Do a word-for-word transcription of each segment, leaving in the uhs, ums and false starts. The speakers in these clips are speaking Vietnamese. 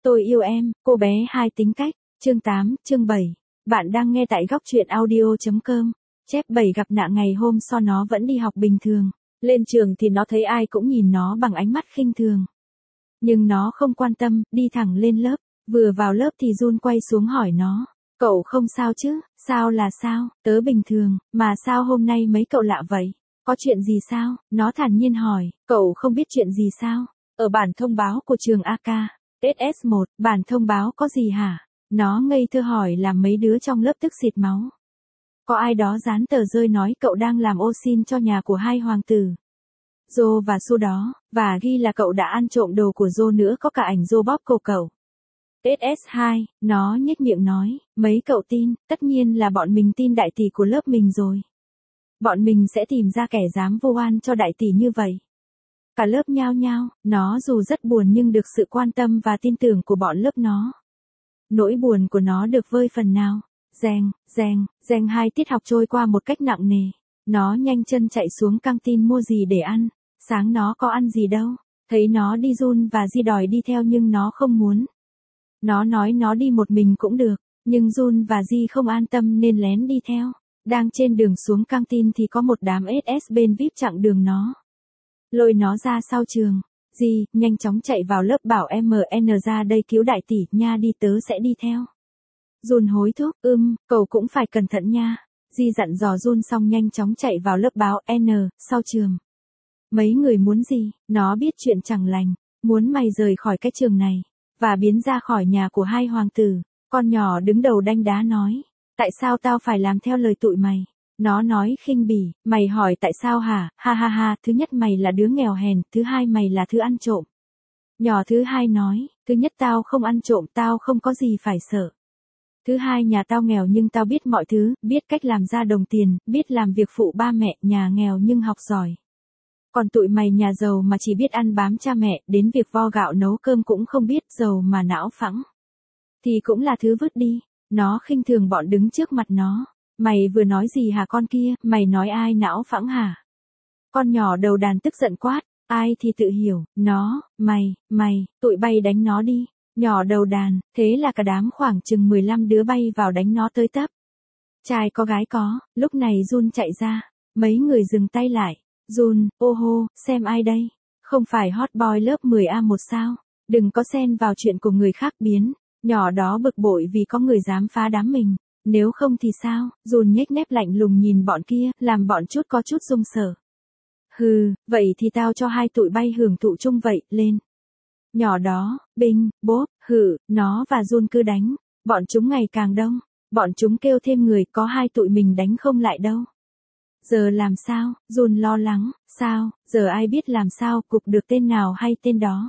Tôi yêu em, cô bé hai tính cách, chương tám, chương bảy. Bạn đang nghe tại góc truyện audio.com. Chép bảy gặp nạn ngày hôm sau nó vẫn đi học bình thường. Lên trường thì nó thấy ai cũng nhìn nó bằng ánh mắt khinh thường. Nhưng nó không quan tâm, đi thẳng lên lớp. Vừa vào lớp thì Jun quay xuống hỏi nó. Cậu không sao chứ, sao là sao, tớ bình thường, mà sao hôm nay mấy cậu lạ vậy? Có chuyện gì sao? Nó thản nhiên hỏi, cậu không biết chuyện gì sao? Ở bản thông báo của trường a ca, ét ét một, bản thông báo có gì hả? Nó ngây thơ hỏi làm mấy đứa trong lớp tức xịt máu. Có ai đó dán tờ rơi nói cậu đang làm ô xin cho nhà của hai hoàng tử Jo và Su đó, và ghi là cậu đã ăn trộm đồ của Jo nữa, có cả ảnh Jo bóp cổ cậu. ét ét hai, nó nhếch miệng nói, mấy cậu tin, tất nhiên là bọn mình tin đại tỷ của lớp mình rồi. Bọn mình sẽ tìm ra kẻ dám vu oan cho đại tỷ như vậy. Cả lớp nhao nhao, nó dù rất buồn nhưng được sự quan tâm và tin tưởng của bọn lớp nó. Nỗi buồn của nó được vơi phần nào. Reng, reng, reng hai tiết học trôi qua một cách nặng nề. Nó nhanh chân chạy xuống căng tin mua gì để ăn. Sáng nó có ăn gì đâu. Thấy nó đi Jun và Di đòi đi theo nhưng nó không muốn. Nó nói nó đi một mình cũng được, nhưng Jun và Di không an tâm nên lén đi theo. Đang trên đường xuống căng tin thì có một đám ét ét bên vi ai pi chặn đường nó. Lôi nó ra sau trường. Di, nhanh chóng chạy vào lớp bảo em en ra đây cứu đại tỷ nha, đi tớ sẽ đi theo. Jun hối thúc, ưm, cậu cũng phải cẩn thận nha. Di dặn dò Jun xong nhanh chóng chạy vào lớp báo N, sau trường. Mấy người muốn gì, nó biết chuyện chẳng lành, muốn mày rời khỏi cái trường này, và biến ra khỏi nhà của hai hoàng tử. Con nhỏ đứng đầu đanh đá nói, tại sao tao phải làm theo lời tụi mày? Nó nói khinh bỉ, mày hỏi tại sao hả, ha ha ha, thứ nhất mày là đứa nghèo hèn, thứ hai mày là thứ ăn trộm. Nhỏ thứ hai nói, thứ nhất tao không ăn trộm, tao không có gì phải sợ. Thứ hai nhà tao nghèo nhưng tao biết mọi thứ, biết cách làm ra đồng tiền, biết làm việc phụ ba mẹ, nhà nghèo nhưng học giỏi. Còn tụi mày nhà giàu mà chỉ biết ăn bám cha mẹ, đến việc vo gạo nấu cơm cũng không biết, giàu mà não phẳng. Thì cũng là thứ vứt đi. Nó khinh thường bọn đứng trước mặt nó. Mày vừa nói gì hả con kia, mày nói ai não phẳng hả? Con nhỏ đầu đàn tức giận quát, ai thì tự hiểu, nó, mày, mày, tụi bay đánh nó đi. Nhỏ đầu đàn, thế là cả đám khoảng chừng mười lăm đứa bay vào đánh nó tới tấp. Trai có gái có, lúc này Jun chạy ra, mấy người dừng tay lại. Jun, ô hô, xem ai đây? Không phải hot boy lớp mười A một sao? Đừng có xen vào chuyện của người khác biến. Nhỏ đó bực bội vì có người dám phá đám mình. Nếu không thì sao? Jun nhếch mép lạnh lùng nhìn bọn kia, làm bọn chút có chút run sợ. Hừ, vậy thì tao cho hai tụi bay hưởng thụ chung vậy, lên. Nhỏ đó, binh, bốp, hử, nó và Jun cứ đánh. Bọn chúng ngày càng đông. Bọn chúng kêu thêm người, có hai tụi mình đánh không lại đâu. Giờ làm sao? Jun lo lắng, sao, giờ ai biết làm sao, cục được tên nào hay tên đó.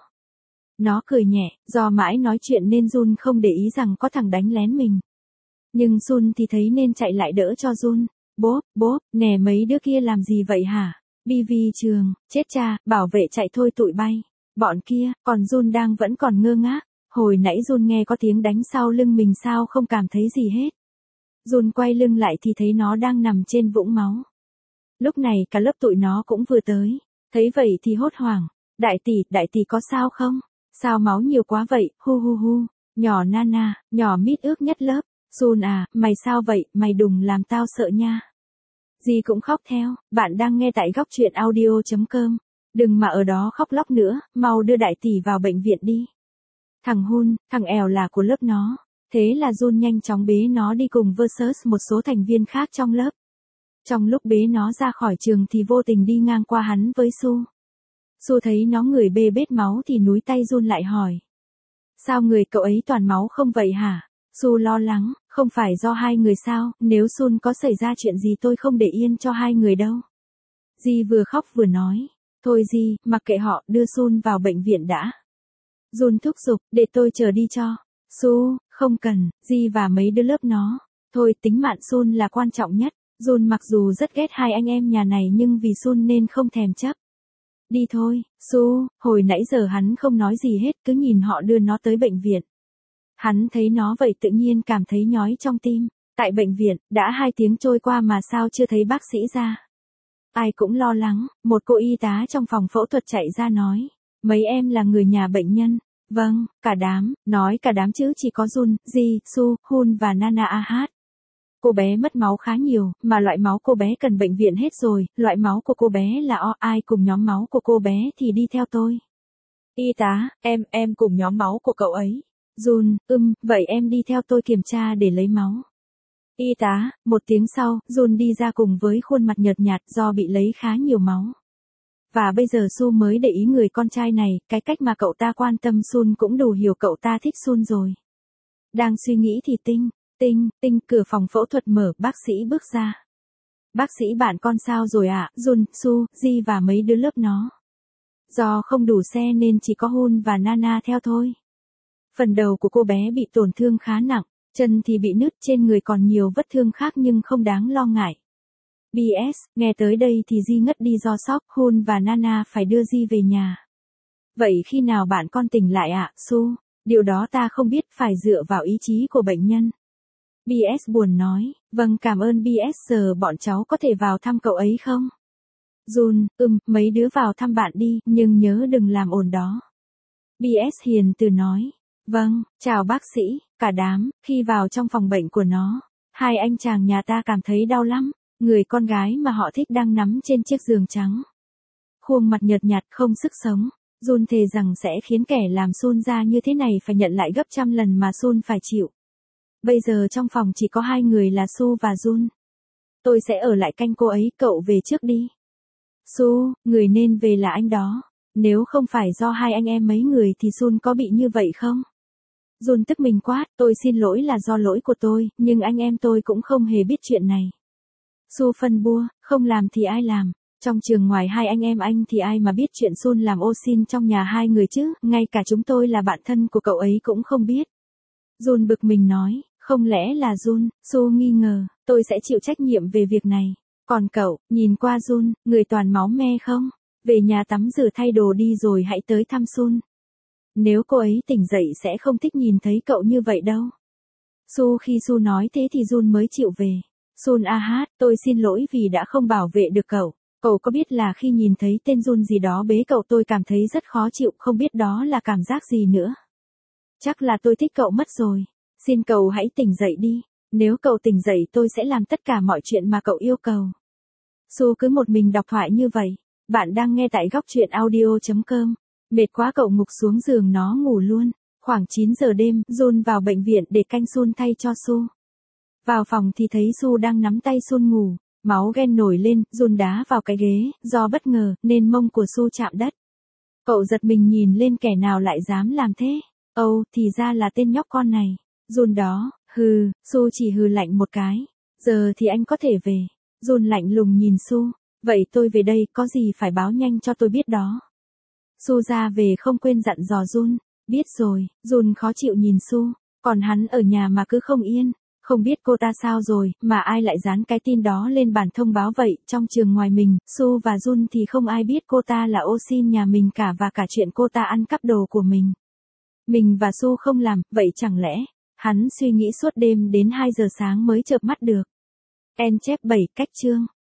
Nó cười nhẹ, do mãi nói chuyện nên Jun không để ý rằng có thằng đánh lén mình. Nhưng Jun thì thấy nên chạy lại đỡ cho Jun. Bốp, bốp, nè mấy đứa kia làm gì vậy hả? bê vê trường, chết cha, bảo vệ chạy thôi tụi bay. Bọn kia, còn Jun đang vẫn còn ngơ ngác. Hồi nãy Jun nghe có tiếng đánh sau lưng mình sao không cảm thấy gì hết. Jun quay lưng lại thì thấy nó đang nằm trên vũng máu. Lúc này cả lớp tụi nó cũng vừa tới. Thấy vậy thì hốt hoảng. Đại tỷ, đại tỷ có sao không? Sao máu nhiều quá vậy, hu hu hu. Nhỏ Nana, nhỏ mít ước nhất lớp. Jun à, mày sao vậy, mày đừng làm tao sợ nha. Dì cũng khóc theo, bạn đang nghe tại góc truyện audio.com. Đừng mà ở đó khóc lóc nữa, mau đưa đại tỷ vào bệnh viện đi. Thằng Hun, thằng èo là của lớp nó. Thế là Jun nhanh chóng bế nó đi cùng versus một số thành viên khác trong lớp. Trong lúc bế nó ra khỏi trường thì vô tình đi ngang qua hắn với Su. Su thấy nó người bê bết máu thì núi tay Jun lại hỏi. Sao người cậu ấy toàn máu không vậy hả? Su lo lắng, không phải do hai người sao, nếu Sun có xảy ra chuyện gì tôi không để yên cho hai người đâu. Di vừa khóc vừa nói. Thôi Di, mặc kệ họ, đưa Sun vào bệnh viện đã. Jun thúc giục, để tôi chờ đi cho. Su, không cần, Di và mấy đứa lớp nó. Thôi tính mạng Sun là quan trọng nhất. Jun mặc dù rất ghét hai anh em nhà này nhưng vì Sun nên không thèm chấp. Đi thôi, Su, hồi nãy giờ hắn không nói gì hết, cứ nhìn họ đưa nó tới bệnh viện. Hắn thấy nó vậy tự nhiên cảm thấy nhói trong tim. Tại bệnh viện, đã hai tiếng trôi qua mà sao chưa thấy bác sĩ ra. Ai cũng lo lắng, một cô y tá trong phòng phẫu thuật chạy ra nói. Mấy em là người nhà bệnh nhân, Vâng, cả đám, nói cả đám chứ chỉ có Jun, Ji, Su, Hun và Nana Ahat. Cô bé mất máu khá nhiều, mà loại máu cô bé cần bệnh viện hết rồi, loại máu của cô bé là O, ai cùng nhóm máu của cô bé thì đi theo tôi. Y tá, em, em cùng nhóm máu của cậu ấy. Jun, ừm, vậy em đi theo tôi kiểm tra để lấy máu. Y tá, một tiếng sau, Jun đi ra cùng với khuôn mặt nhợt nhạt do bị lấy khá nhiều máu. Và bây giờ Su mới để ý người con trai này, cái cách mà cậu ta quan tâm Sun cũng đủ hiểu cậu ta thích Sun rồi. Đang suy nghĩ thì tinh, tinh, tinh, cửa phòng phẫu thuật mở, bác sĩ bước ra. Bác sĩ bạn con sao rồi ạ, à? Jun, Su, Ji và mấy đứa lớp nó. Do không đủ xe nên chỉ có Hun và Nana theo thôi. Phần đầu của cô bé bị tổn thương khá nặng, chân thì bị nứt, trên người còn nhiều vết thương khác nhưng không đáng lo ngại. bê ét, nghe tới đây thì Ji ngất đi do sốc, Hun và Nana phải đưa Ji về nhà. Vậy khi nào bạn con tỉnh lại ạ, à? Su? Điều đó ta không biết, phải dựa vào ý chí của bệnh nhân. bê ét buồn nói, vâng cảm ơn bê ét, giờ bọn cháu có thể vào thăm cậu ấy không? Jun, ừm, mấy đứa vào thăm bạn đi, nhưng nhớ đừng làm ồn đó. bê ét hiền từ nói, vâng, chào bác sĩ, cả đám, khi vào trong phòng bệnh của nó, hai anh chàng nhà ta cảm thấy đau lắm, người con gái mà họ thích đang nằm trên chiếc giường trắng. Khuôn mặt nhợt nhạt không sức sống, Jun thề rằng sẽ khiến kẻ làm Sun ra như thế này phải nhận lại gấp trăm lần mà Sun phải chịu. Bây giờ trong phòng chỉ có hai người là Su và Jun. Tôi sẽ ở lại canh cô ấy, cậu về trước đi. Su, người nên về là anh đó. Nếu không phải do hai anh em mấy người thì Sun có bị như vậy không? Jun tức mình quát, tôi xin lỗi là do lỗi của tôi, nhưng anh em tôi cũng không hề biết chuyện này. Su phân bua, không làm thì ai làm? Trong trường ngoài hai anh em anh thì ai mà biết chuyện Sun làm ô xin trong nhà hai người chứ, ngay cả chúng tôi là bạn thân của cậu ấy cũng không biết. Jun bực mình nói, không lẽ là Jun? Su nghi ngờ, tôi sẽ chịu trách nhiệm về việc này. Còn cậu, nhìn qua Jun, người toàn máu me không? Về nhà tắm rửa thay đồ đi rồi hãy tới thăm Sun. Nếu cô ấy tỉnh dậy sẽ không thích nhìn thấy cậu như vậy đâu. Su khi Su nói thế thì Jun mới chịu về. Sun Ahat, tôi xin lỗi vì đã không bảo vệ được cậu. Cậu có biết là khi nhìn thấy tên Jun gì đó bế cậu tôi cảm thấy rất khó chịu, không biết đó là cảm giác gì nữa. Chắc là tôi thích cậu mất rồi. Xin cậu hãy tỉnh dậy đi. Nếu cậu tỉnh dậy tôi sẽ làm tất cả mọi chuyện mà cậu yêu cầu. Su cứ một mình đọc thoại như vậy. Bạn đang nghe tại góc truyện audio chấm com. Mệt quá cậu ngục xuống giường nó ngủ luôn. Khoảng chín giờ đêm, Jun vào bệnh viện để canh Sun thay cho Su. Vào phòng thì thấy Su đang nắm tay Sun ngủ. Máu ghen nổi lên, Jun đá vào cái ghế, do bất ngờ, nên mông của Su chạm đất. Cậu giật mình nhìn lên, kẻ nào lại dám làm thế? Âu, thì ra là tên nhóc con này. Jun đó, hừ, Su chỉ hừ lạnh một cái. Giờ thì anh có thể về. Jun lạnh lùng nhìn Su. Vậy tôi về đây, có gì phải báo nhanh cho tôi biết đó. Su ra về không quên dặn dò Jun. Biết rồi, Jun khó chịu nhìn Su. Còn hắn ở nhà mà cứ không yên. Không biết cô ta sao rồi, mà ai lại dán cái tin đó lên bản thông báo vậy. Trong trường ngoài mình, Su và Jun thì không ai biết cô ta là ô xin nhà mình cả, và cả chuyện cô ta ăn cắp đồ của mình. Mình và Su không làm, vậy chẳng lẽ, hắn suy nghĩ suốt đêm đến hai giờ sáng mới chợp mắt được. En chép bảy cách chương.